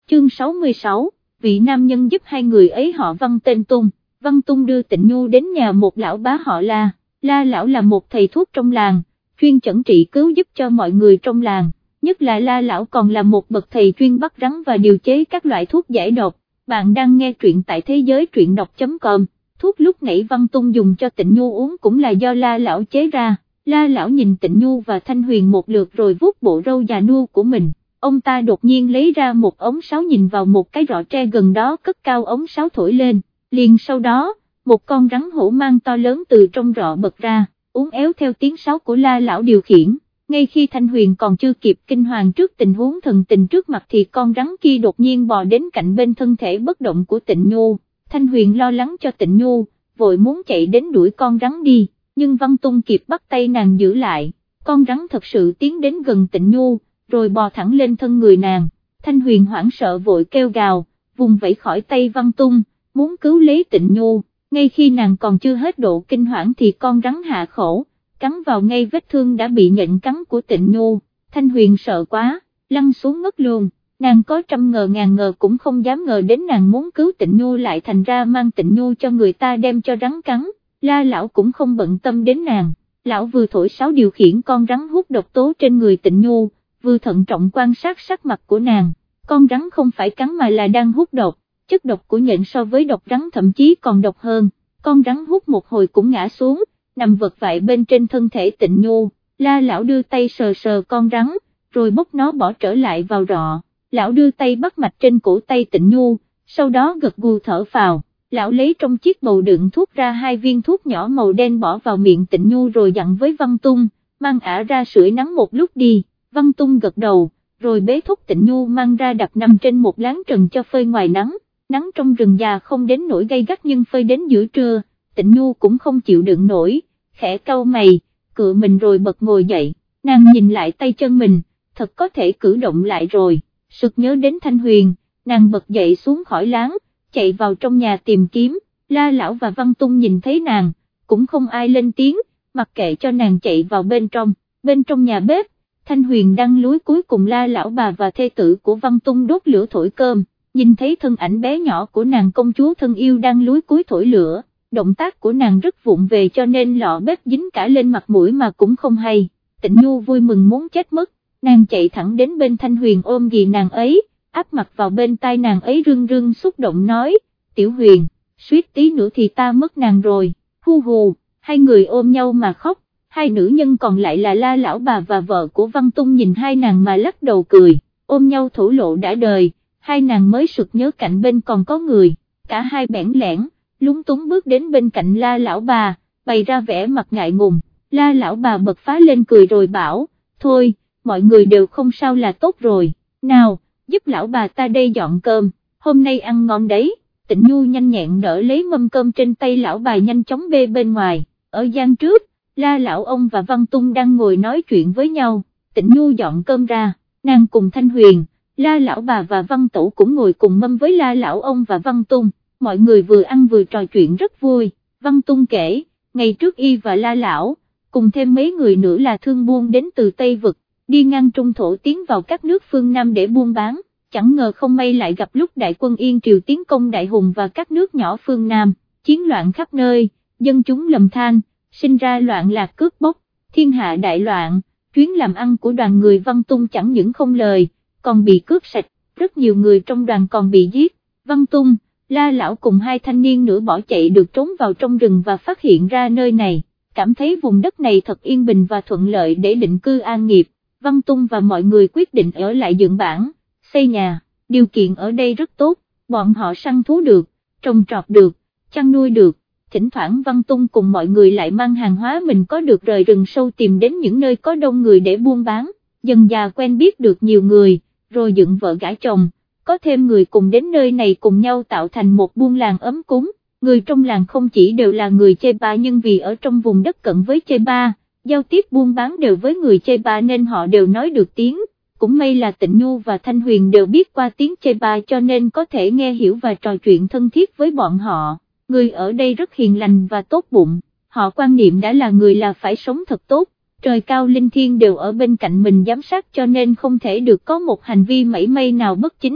chương 66, vị nam nhân giúp hai người ấy họ Văn tên Tung. Văn Tung đưa Tịnh Nhu đến nhà một lão bá họ La. La lão là một thầy thuốc trong làng, chuyên chẩn trị cứu giúp cho mọi người trong làng, nhất là La lão còn là một bậc thầy chuyên bắt rắn và điều chế các loại thuốc giải độc. Bạn đang nghe truyện tại thế giới truyện đọc.com. Thuốc lúc nãy Văn Tung dùng cho Tịnh Nhu uống cũng là do La lão chế ra. La lão nhìn Tịnh Nhu và Thanh Huyền một lượt rồi vuốt bộ râu già nua của mình. Ông ta đột nhiên lấy ra một ống sáo, nhìn vào một cái rọ tre gần đó, cất cao ống sáo thổi lên, liền sau đó, một con rắn hổ mang to lớn từ trong rọ bật ra, uốn éo theo tiếng sáo của La lão điều khiển. Ngay khi Thanh Huyền còn chưa kịp kinh hoàng trước tình huống thần tình trước mặt thì con rắn kia đột nhiên bò đến cạnh bên thân thể bất động của Tịnh Nhu. Thanh Huyền lo lắng cho Tịnh Nhu, vội muốn chạy đến đuổi con rắn đi, nhưng Văn Tung kịp bắt tay nàng giữ lại. Con rắn thật sự tiến đến gần Tịnh Nhu, rồi bò thẳng lên thân người nàng. Thanh Huyền hoảng sợ vội kêu gào, vùng vẫy khỏi tay Văn Tung, muốn cứu lấy Tịnh Nhu. Ngay khi nàng còn chưa hết độ kinh hoảng thì con rắn hạ khẩu, cắn vào ngay vết thương đã bị nhện cắn của Tịnh Nhu. Thanh Huyền sợ quá, lăn xuống ngất luôn. Nàng có trăm ngờ ngàn ngờ cũng không dám ngờ đến nàng muốn cứu Tịnh Nhu lại thành ra mang Tịnh Nhu cho người ta đem cho rắn cắn. La lão cũng không bận tâm đến nàng, lão vừa thổi sáo điều khiển con rắn hút độc tố trên người Tịnh Nhu, vừa thận trọng quan sát sắc mặt của nàng. Con rắn không phải cắn mà là đang hút độc, chất độc của nhện so với độc rắn thậm chí còn độc hơn. Con rắn hút một hồi cũng ngã xuống, nằm vật vại bên trên thân thể Tịnh Nhu. La lão đưa tay sờ sờ con rắn, rồi bốc nó bỏ trở lại vào rọ. Lão đưa tay bắt mạch trên cổ tay Tịnh Nhu, sau đó gật gù thở phào. Lão lấy trong chiếc bầu đựng thuốc ra 2 viên thuốc nhỏ màu đen bỏ vào miệng Tịnh Nhu rồi dặn với Văn Tung, mang ả ra sưởi nắng một lúc đi. Văn Tung gật đầu, rồi bế thúc Tịnh Nhu mang ra đặt nằm trên một láng trần cho phơi ngoài nắng. Nắng trong rừng già không đến nỗi gay gắt nhưng phơi đến giữa trưa, Tịnh Nhu cũng không chịu đựng nổi, khẽ cau mày, cựa mình rồi bật ngồi dậy. Nàng nhìn lại tay chân mình, thật có thể cử động lại rồi, sực nhớ đến Thanh Huyền, nàng bật dậy xuống khỏi láng, chạy vào trong nhà tìm kiếm. La lão và Văn Tung nhìn thấy nàng, cũng không ai lên tiếng, mặc kệ cho nàng chạy vào bên trong nhà bếp. Thanh Huyền đang lúi cúi cùng La lão bà và thê tử của Văn Tung đốt lửa thổi cơm, nhìn thấy thân ảnh bé nhỏ của nàng công chúa thân yêu đang lúi cúi thổi lửa, động tác của nàng rất vụng về cho nên lọ bếp dính cả lên mặt mũi mà cũng không hay. Tịnh Nhu vui mừng muốn chết mất, nàng chạy thẳng đến bên Thanh Huyền ôm ghì nàng ấy, áp mặt vào bên tai nàng ấy rưng rưng xúc động nói, Tiểu Huyền, suýt tí nữa thì ta mất nàng rồi, hu hù. Hai người ôm nhau mà khóc. Hai nữ nhân còn lại là La lão bà và vợ của Văn Tung nhìn hai nàng mà lắc đầu cười, ôm nhau thổ lộ đã đời. Hai nàng mới sực nhớ cạnh bên còn có người, cả hai bẽn lẽn, lúng túng bước đến bên cạnh La lão bà, bày ra vẻ mặt ngại ngùng. La lão bà bật phá lên cười rồi bảo, thôi, mọi người đều không sao là tốt rồi, nào, giúp lão bà ta đây dọn cơm, hôm nay ăn ngon đấy. Tịnh Nhu nhanh nhẹn đỡ lấy mâm cơm trên tay lão bà nhanh chóng bê bên ngoài. Ở gian trước, La lão ông và Văn Tung đang ngồi nói chuyện với nhau. Tịnh Nhu dọn cơm ra, nàng cùng Thanh Huyền, La lão bà và Văn Tẩu cũng ngồi cùng mâm với La lão ông và Văn Tung. Mọi người vừa ăn vừa trò chuyện rất vui. Văn Tung kể, ngày trước y và La lão, cùng thêm mấy người nữa là thương buôn đến từ Tây Vực, đi ngang Trung Thổ tiến vào các nước phương Nam để buôn bán, chẳng ngờ không may lại gặp lúc đại quân Yên Triều tiến công Đại Hùng và các nước nhỏ phương Nam, chiến loạn khắp nơi, dân chúng lầm than, sinh ra loạn lạc cướp bóc, thiên hạ đại loạn. Chuyến làm ăn của đoàn người Văn Tung chẳng những không lời, còn bị cướp sạch, rất nhiều người trong đoàn còn bị giết. Văn Tung, La lão cùng hai thanh niên nữa bỏ chạy được trốn vào trong rừng và phát hiện ra nơi này, cảm thấy vùng đất này thật yên bình và thuận lợi để định cư an nghiệp. Văn Tung và mọi người quyết định ở lại dựng bản, xây nhà, điều kiện ở đây rất tốt, bọn họ săn thú được, trồng trọt được, chăn nuôi được. Thỉnh thoảng Văn Tung cùng mọi người lại mang hàng hóa mình có được rời rừng sâu tìm đến những nơi có đông người để buôn bán, dần dà quen biết được nhiều người, rồi dựng vợ gả chồng, có thêm người cùng đến nơi này cùng nhau tạo thành một buôn làng ấm cúng. Người trong làng không chỉ đều là người Cheba nhưng vì ở trong vùng đất cận với Cheba, giao tiếp buôn bán đều với người Cheba nên họ đều nói được tiếng. Cũng may là Tịnh Nhu và Thanh Huyền đều biết qua tiếng Cheba cho nên có thể nghe hiểu và trò chuyện thân thiết với bọn họ. Người ở đây rất hiền lành và tốt bụng, họ quan niệm đã là người là phải sống thật tốt, trời cao linh thiêng đều ở bên cạnh mình giám sát cho nên không thể được có một hành vi mảy may nào bất chính,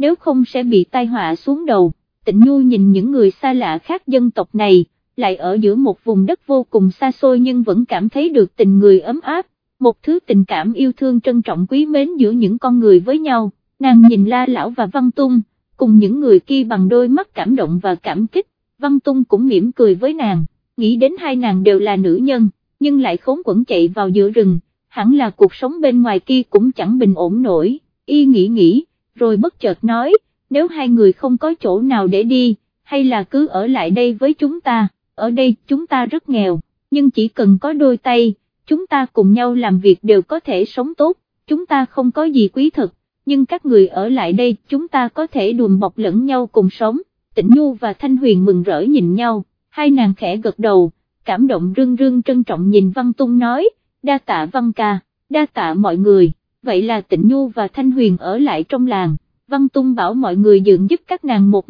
nếu không sẽ bị tai họa xuống đầu. Tịnh Nhu nhìn những người xa lạ khác dân tộc này, lại ở giữa một vùng đất vô cùng xa xôi nhưng vẫn cảm thấy được tình người ấm áp, một thứ tình cảm yêu thương trân trọng quý mến giữa những con người với nhau. Nàng nhìn La Lão và Văn Tung, cùng những người kia bằng đôi mắt cảm động và cảm kích. Văn Tung cũng mỉm cười với nàng, nghĩ đến hai nàng đều là nữ nhân, nhưng lại khốn quẫn chạy vào giữa rừng, hẳn là cuộc sống bên ngoài kia cũng chẳng bình ổn nổi. Y nghĩ, rồi bất chợt nói, nếu hai người không có chỗ nào để đi, hay là cứ ở lại đây với chúng ta, ở đây chúng ta rất nghèo, nhưng chỉ cần có đôi tay, chúng ta cùng nhau làm việc đều có thể sống tốt, chúng ta không có gì quý thực, nhưng các người ở lại đây chúng ta có thể đùm bọc lẫn nhau cùng sống. Tịnh Nhu và Thanh Huyền mừng rỡ nhìn nhau, hai nàng khẽ gật đầu, cảm động rưng rưng trân trọng nhìn Văn Tung nói, đa tạ Văn ca, đa tạ mọi người. Vậy là Tịnh Nhu và Thanh Huyền ở lại trong làng, Văn Tung bảo mọi người dựng giúp các nàng một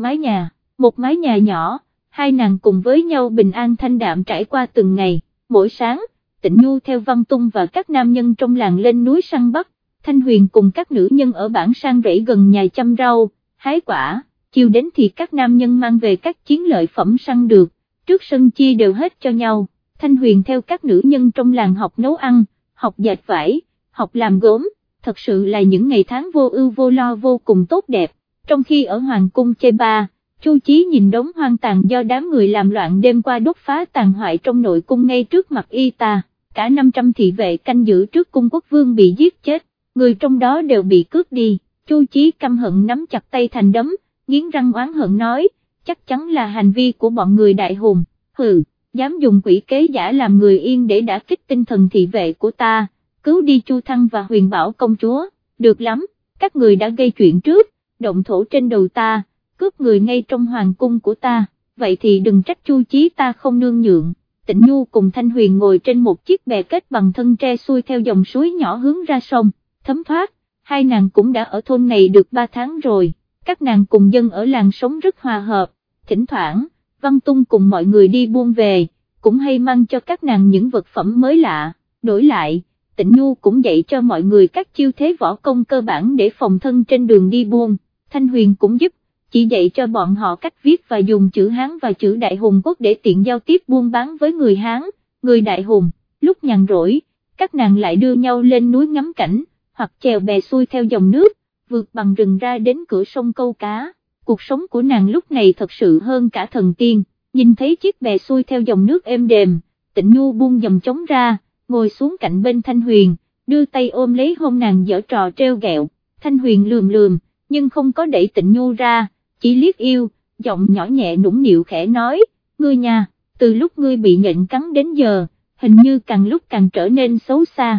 mái nhà nhỏ, hai nàng cùng với nhau bình an thanh đạm trải qua từng ngày. Mỗi sáng, Tịnh Nhu theo Văn Tung và các nam nhân trong làng lên núi săn bắt, Thanh Huyền cùng các nữ nhân ở bản sang rẫy gần nhà chăm rau, hái quả, chiều đến thì các nam nhân mang về các chiến lợi phẩm săn được, trước sân chia đều hết cho nhau. Thanh Huyền theo các nữ nhân trong làng học nấu ăn, học dệt vải, học làm gốm, thật sự là những ngày tháng vô ưu vô lo vô cùng tốt đẹp. Trong khi ở Hoàng cung chơi ba, Chu Chí nhìn đống hoang tàn do đám người làm loạn đêm qua đốt phá tàn hoại trong nội cung ngay trước mặt y ta, cả 500 thị vệ canh giữ trước cung quốc vương bị giết chết, người trong đó đều bị cướp đi. Chu Chí căm hận nắm chặt tay thành đấm, nghiến răng oán hận nói, chắc chắn là hành vi của bọn người Đại Hùng, hừ, dám dùng quỷ kế giả làm người yên để đả kích tinh thần thị vệ của ta, cứu đi Chu Thăng và Huyền Bảo công chúa, được lắm, các người đã gây chuyện trước, động thổ trên đầu ta, cướp người ngay trong hoàng cung của ta, vậy thì đừng trách Chu Chí ta không nương nhượng. Tịnh Nhu cùng Thanh Huyền ngồi trên một chiếc bè kết bằng thân tre xuôi theo dòng suối nhỏ hướng ra sông, thấm thoát, hai nàng cũng đã ở thôn này được 3 tháng rồi, các nàng cùng dân ở làng sống rất hòa hợp, thỉnh thoảng, Văn Tung cùng mọi người đi buôn về, cũng hay mang cho các nàng những vật phẩm mới lạ, đổi lại, Tịnh Nhu cũng dạy cho mọi người các chiêu thế võ công cơ bản để phòng thân trên đường đi buôn, Thanh Huyền cũng giúp, chỉ dạy cho bọn họ cách viết và dùng chữ Hán và chữ Đại Hùng Quốc để tiện giao tiếp buôn bán với người Hán, người Đại Hùng. Lúc nhàn rỗi, các nàng lại đưa nhau lên núi ngắm cảnh, hoặc chèo bè xuôi theo dòng nước, vượt bằng rừng ra đến cửa sông câu cá. Cuộc sống của nàng lúc này thật sự hơn cả thần tiên, nhìn thấy chiếc bè xuôi theo dòng nước êm đềm, Tịnh Nhu buông dầm trống ra, ngồi xuống cạnh bên Thanh Huyền, đưa tay ôm lấy hông nàng giở trò treo gẹo. Thanh Huyền lườm, nhưng không có đẩy Tịnh Nhu ra, chỉ liếc yêu, giọng nhỏ nhẹ nũng nịu khẽ nói, ngươi nha, từ lúc ngươi bị nhện cắn đến giờ, hình như càng lúc càng trở nên xấu xa.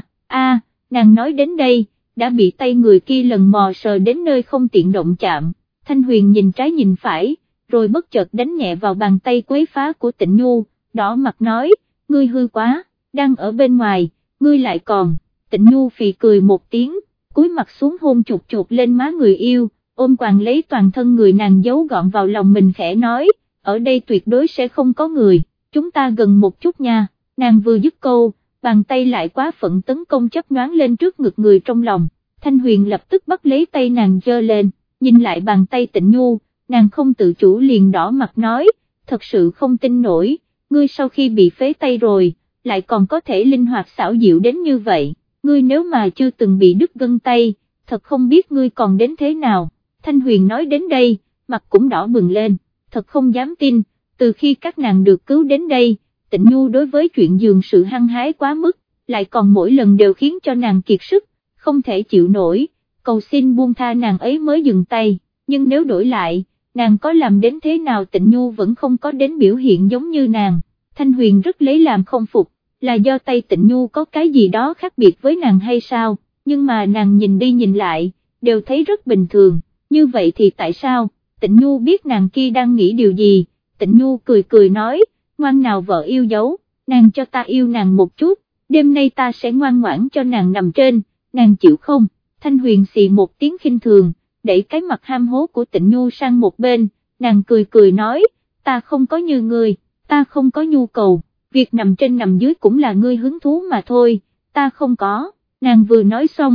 Nàng nói đến đây, đã bị tay người kia lần mò sờ đến nơi không tiện động chạm. Thanh Huyền nhìn trái nhìn phải, rồi bất chợt đánh nhẹ vào bàn tay quấy phá của Tịnh Nhu, đỏ mặt nói, ngươi hư quá, đang ở bên ngoài, ngươi lại còn. Tịnh Nhu phì cười một tiếng, cúi mặt xuống hôn chụt chụt lên má người yêu, ôm quàng lấy toàn thân người nàng giấu gọn vào lòng mình khẽ nói, ở đây tuyệt đối sẽ không có người, chúng ta gần một chút nha. Nàng vừa dứt câu, bàn tay lại quá phận tấn công chấp nhoáng lên trước ngực người trong lòng. Thanh Huyền lập tức bắt lấy tay nàng giơ lên, nhìn lại bàn tay Tịnh Nhu, nàng không tự chủ liền đỏ mặt nói, thật sự không tin nổi, ngươi sau khi bị phế tay rồi, lại còn có thể linh hoạt xảo diệu đến như vậy, ngươi nếu mà chưa từng bị đứt gân tay, thật không biết ngươi còn đến thế nào. Thanh Huyền nói đến đây, mặt cũng đỏ bừng lên, thật không dám tin, từ khi các nàng được cứu đến đây, Tịnh Nhu đối với chuyện giường sự hăng hái quá mức, lại còn mỗi lần đều khiến cho nàng kiệt sức, không thể chịu nổi, cầu xin buông tha nàng ấy mới dừng tay, nhưng nếu đổi lại, nàng có làm đến thế nào Tịnh Nhu vẫn không có đến biểu hiện giống như nàng. Thanh Huyền rất lấy làm không phục, là do tay Tịnh Nhu có cái gì đó khác biệt với nàng hay sao, nhưng mà nàng nhìn đi nhìn lại, đều thấy rất bình thường, như vậy thì tại sao? Tịnh Nhu biết nàng kia đang nghĩ điều gì, Tịnh Nhu cười nói, ngoan nào vợ yêu dấu, nàng cho ta yêu nàng một chút, đêm nay ta sẽ ngoan ngoãn cho nàng nằm trên, nàng chịu không? Thanh Huyền xì một tiếng khinh thường, đẩy cái mặt ham hố của Tịnh Nhu sang một bên, nàng cười nói, ta không có như ngươi, ta không có nhu cầu, việc nằm trên nằm dưới cũng là ngươi hứng thú mà thôi, ta không có. Nàng vừa nói xong, Tịnh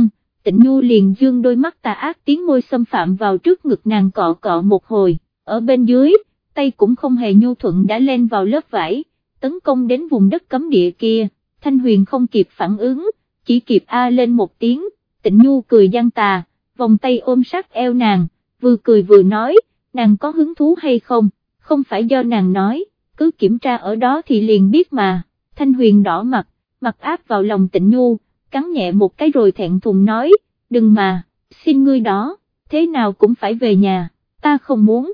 Tịnh Nhu liền dương đôi mắt tà ác tiến môi xâm phạm vào trước ngực nàng cọ cọ một hồi, ở bên dưới, tay cũng không hề nhu thuận đã len vào lớp vải, tấn công đến vùng đất cấm địa kia. Thanh Huyền không kịp phản ứng, chỉ kịp a lên một tiếng. Tịnh Nhu cười gian tà, vòng tay ôm sát eo nàng, vừa cười vừa nói, nàng có hứng thú hay không, không phải do nàng nói, cứ kiểm tra ở đó thì liền biết mà. Thanh Huyền đỏ mặt, mặt áp vào lòng Tịnh Nhu, cắn nhẹ một cái rồi thẹn thùng nói, đừng mà, xin ngươi đó, thế nào cũng phải về nhà, ta không muốn,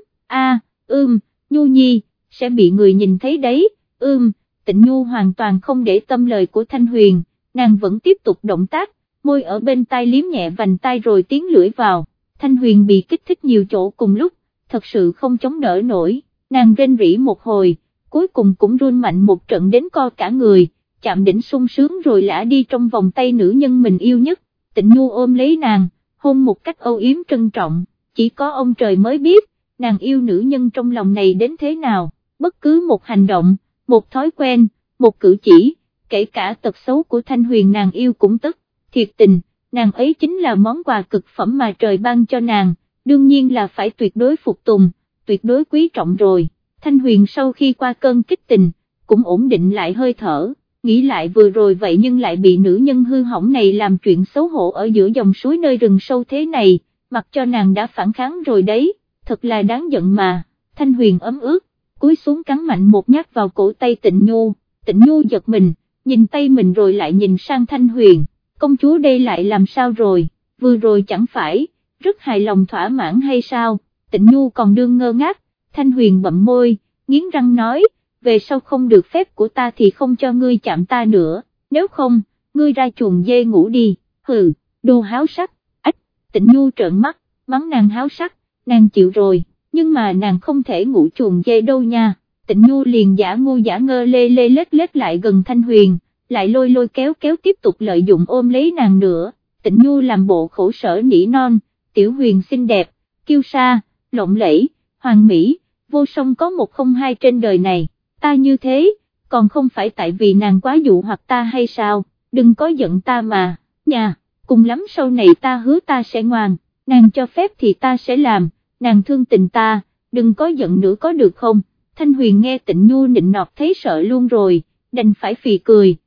Nhu Nhi, sẽ bị người nhìn thấy đấy, Tịnh Nhu hoàn toàn không để tâm lời của Thanh Huyền, nàng vẫn tiếp tục động tác, môi ở bên tai liếm nhẹ vành tai rồi tiến lưỡi vào. Thanh Huyền bị kích thích nhiều chỗ cùng lúc, thật sự không chống đỡ nổi, nàng rên rỉ một hồi, cuối cùng cũng run mạnh một trận đến co cả người, chạm đỉnh sung sướng rồi lả đi trong vòng tay nữ nhân mình yêu nhất. Tịnh Nhu ôm lấy nàng, hôn một cách âu yếm trân trọng, chỉ có ông trời mới biết, nàng yêu nữ nhân trong lòng này đến thế nào, bất cứ một hành động, một thói quen, một cử chỉ, kể cả tật xấu của Thanh Huyền nàng yêu cũng tức, thiệt tình, nàng ấy chính là món quà cực phẩm mà trời ban cho nàng, đương nhiên là phải tuyệt đối phục tùng, tuyệt đối quý trọng rồi. Thanh Huyền sau khi qua cơn kích tình, cũng ổn định lại hơi thở, nghĩ lại vừa rồi vậy nhưng lại bị nữ nhân hư hỏng này làm chuyện xấu hổ ở giữa dòng suối nơi rừng sâu thế này, mặc cho nàng đã phản kháng rồi đấy, thật là đáng giận mà. Thanh Huyền ấm ức, cúi xuống cắn mạnh một nhát vào cổ tay Tịnh Nhu. Tịnh Nhu giật mình, nhìn tay mình rồi lại nhìn sang Thanh Huyền, công chúa đây lại làm sao rồi, vừa rồi chẳng phải, rất hài lòng thỏa mãn hay sao? Tịnh Nhu còn đương ngơ ngác, Thanh Huyền bậm môi, nghiến răng nói, về sau không được phép của ta thì không cho ngươi chạm ta nữa, nếu không, ngươi ra chuồng dê ngủ đi, hừ, đồ háo sắc, ách. Tịnh Nhu trợn mắt, mắng nàng háo sắc, nàng chịu rồi, nhưng mà nàng không thể ngủ chuồng dê đâu nha. Tịnh Nhu liền giả ngu giả ngơ lê lê lết lết lại gần Thanh Huyền, lại lôi lôi kéo kéo tiếp tục lợi dụng ôm lấy nàng nữa. Tịnh Nhu làm bộ khổ sở nỉ non, Tiểu Huyền xinh đẹp, kiêu sa, lộng lẫy, hoàn mỹ, vô song có một không hai trên đời này, ta như thế, còn không phải tại vì nàng quá dụ hoặc ta hay sao, đừng có giận ta mà, nhà, cùng lắm sau này ta hứa ta sẽ ngoan, nàng cho phép thì ta sẽ làm, nàng thương tình ta, đừng có giận nữa có được không? Thanh Huyền nghe Tịnh Nhu nịnh nọt thấy sợ luôn rồi, đành phải phì cười,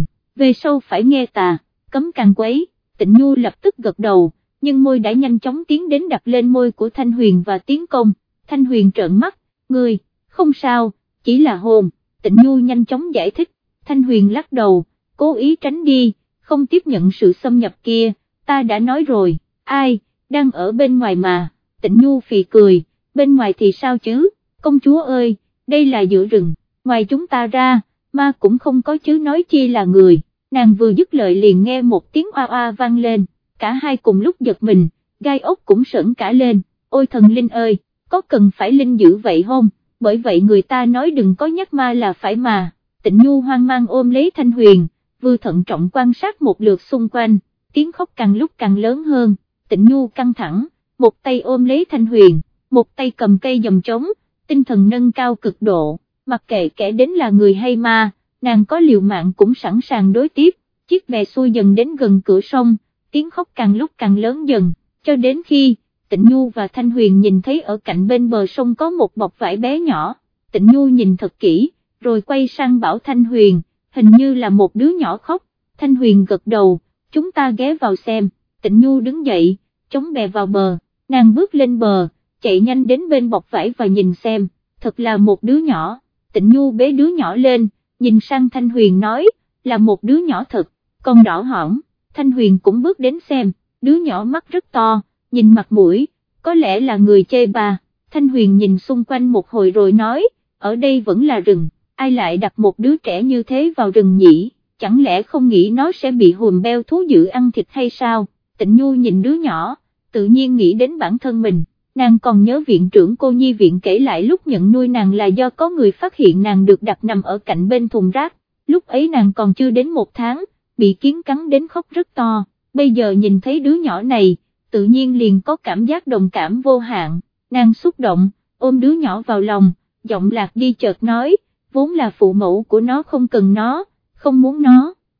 về sau phải nghe ta, cấm càng quấy. Tịnh Nhu lập tức gật đầu, nhưng môi đã nhanh chóng tiến đến đặt lên môi của Thanh Huyền và tiến công. Thanh Huyền trợn mắt, ngươi, không sao, chỉ là hôn. Tịnh Nhu nhanh chóng giải thích. Thanh Huyền lắc đầu, cố ý tránh đi, không tiếp nhận sự xâm nhập kia, ta đã nói rồi, ai, đang ở bên ngoài mà. Tịnh Nhu phì cười, bên ngoài thì sao chứ, công chúa ơi, đây là giữa rừng, ngoài chúng ta ra, ma cũng không có chứ nói chi là người. Nàng vừa dứt lời liền nghe một tiếng oa oa vang lên, cả hai cùng lúc giật mình, gai ốc cũng sởn cả lên, ôi thần linh ơi, có cần phải linh dữ vậy không, bởi vậy người ta nói đừng có nhắc ma là phải mà. Tịnh Nhu hoang mang ôm lấy Thanh Huyền, vừa thận trọng quan sát một lượt xung quanh, tiếng khóc càng lúc càng lớn hơn. Tịnh Nhu căng thẳng, một tay ôm lấy Thanh Huyền, một tay cầm cây dầm trống, tinh thần nâng cao cực độ, mặc kệ kẻ đến là người hay ma, nàng có liều mạng cũng sẵn sàng đối tiếp. Chiếc bè xuôi dần đến gần cửa sông, tiếng khóc càng lúc càng lớn dần, cho đến khi Tịnh Nhu và Thanh Huyền nhìn thấy ở cạnh bên bờ sông có một bọc vải bé nhỏ. Tịnh Nhu nhìn thật kỹ, rồi quay sang bảo Thanh Huyền, hình như là một đứa nhỏ khóc. Thanh Huyền gật đầu, chúng ta ghé vào xem. Tịnh Nhu đứng dậy, chống bè vào bờ, nàng bước lên bờ, chạy nhanh đến bên bọc vải và nhìn xem, thật là một đứa nhỏ. Tịnh Nhu bế đứa nhỏ lên, nhìn sang Thanh Huyền nói, là một đứa nhỏ thật, con đỏ hỏn. Thanh Huyền cũng bước đến xem, đứa nhỏ mắt rất to, nhìn mặt mũi, có lẽ là người chê bà. Thanh Huyền nhìn xung quanh một hồi rồi nói, ở đây vẫn là rừng, ai lại đặt một đứa trẻ như thế vào rừng nhỉ, chẳng lẽ không nghĩ nó sẽ bị hùm beo thú dữ ăn thịt hay sao? Tịnh Nhu nhìn đứa nhỏ, tự nhiên nghĩ đến bản thân mình. Nàng còn nhớ viện trưởng cô nhi viện kể lại lúc nhận nuôi nàng là do có người phát hiện nàng được đặt nằm ở cạnh bên thùng rác, lúc ấy nàng còn chưa đến 1 tháng, bị kiến cắn đến khóc rất to, bây giờ nhìn thấy đứa nhỏ này, tự nhiên liền có cảm giác đồng cảm vô hạn, nàng xúc động, ôm đứa nhỏ vào lòng, giọng lạc đi chợt nói, vốn là phụ mẫu của nó không cần nó, không muốn nó.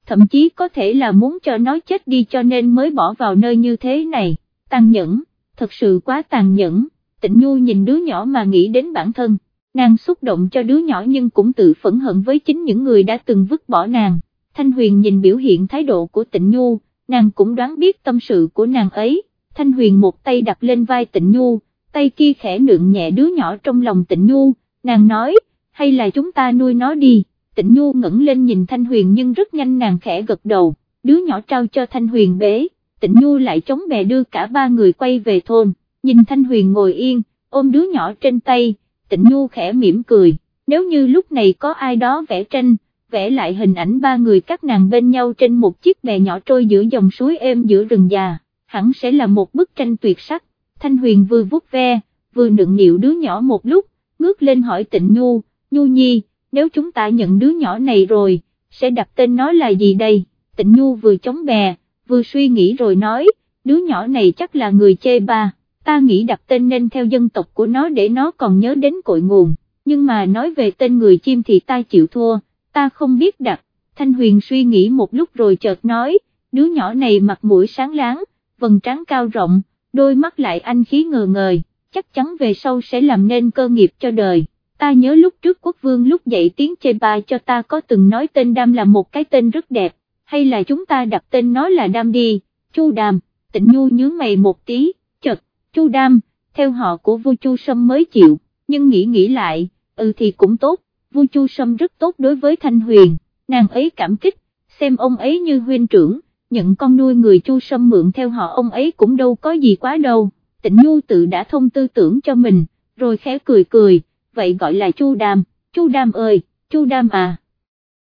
thậm chí có thể là muốn cho nó chết đi cho nên mới bỏ vào nơi như thế này, tàn nhẫn, thật sự quá tàn nhẫn. Tịnh Nhu nhìn đứa nhỏ mà nghĩ đến bản thân, nàng xúc động cho đứa nhỏ nhưng cũng tự phẫn hận với chính những người đã từng vứt bỏ nàng. Thanh Huyền nhìn biểu hiện thái độ của Tịnh Nhu, nàng cũng đoán biết tâm sự của nàng ấy. Thanh Huyền một tay đặt lên vai Tịnh Nhu, tay kia khẽ nựng nhẹ đứa nhỏ trong lòng Tịnh Nhu, nàng nói, hay là chúng ta nuôi nó đi. Tịnh Nhu ngẩng lên nhìn Thanh Huyền nhưng rất nhanh nàng khẽ gật đầu, đứa nhỏ trao cho Thanh Huyền bế, Tịnh Nhu lại chống bè đưa cả ba người quay về thôn, nhìn Thanh Huyền ngồi yên, ôm đứa nhỏ trên tay, Tịnh Nhu khẽ mỉm cười, nếu như lúc này có ai đó vẽ tranh, vẽ lại hình ảnh ba người các nàng bên nhau trên một chiếc bè nhỏ trôi giữa dòng suối êm giữa rừng già, hẳn sẽ là một bức tranh tuyệt sắc. Thanh Huyền vừa vuốt ve, vừa nựng nịu đứa nhỏ một lúc, ngước lên hỏi Tịnh Nhu, Nhu Nhi, nếu chúng ta nhận đứa nhỏ này rồi, sẽ đặt tên nó là gì đây? Tịnh Nhu vừa chống bè, vừa suy nghĩ rồi nói, đứa nhỏ này chắc là người chê ba, ta nghĩ đặt tên nên theo dân tộc của nó để nó còn nhớ đến cội nguồn, nhưng mà nói về tên người chim thì ta chịu thua, ta không biết đặt. Thanh Huyền suy nghĩ một lúc rồi chợt nói, đứa nhỏ này mặt mũi sáng láng, vầng trán cao rộng, đôi mắt lại anh khí ngời ngời, chắc chắn về sau sẽ làm nên cơ nghiệp cho đời. Ta nhớ lúc trước quốc vương lúc dạy tiếng chê ba cho ta có từng nói tên Đam là một cái tên rất đẹp, hay là chúng ta đặt tên nó là Đam đi, Chu Đàm. Tịnh Nhu nhướng mày một tí, chợt, Chu Đam, theo họ của vua Chu Sâm mới chịu, nhưng nghĩ lại, thì cũng tốt, vua Chu Sâm rất tốt đối với Thanh Huyền, nàng ấy cảm kích, xem ông ấy như huynh trưởng, nhận con nuôi người Chu Sâm mượn theo họ ông ấy cũng đâu có gì quá đâu. Tịnh Nhu tự đã thông tư tưởng cho mình, rồi khẽ cười, vậy gọi là Chu Đàm, Chu Đàm ơi, Chu Đàm à.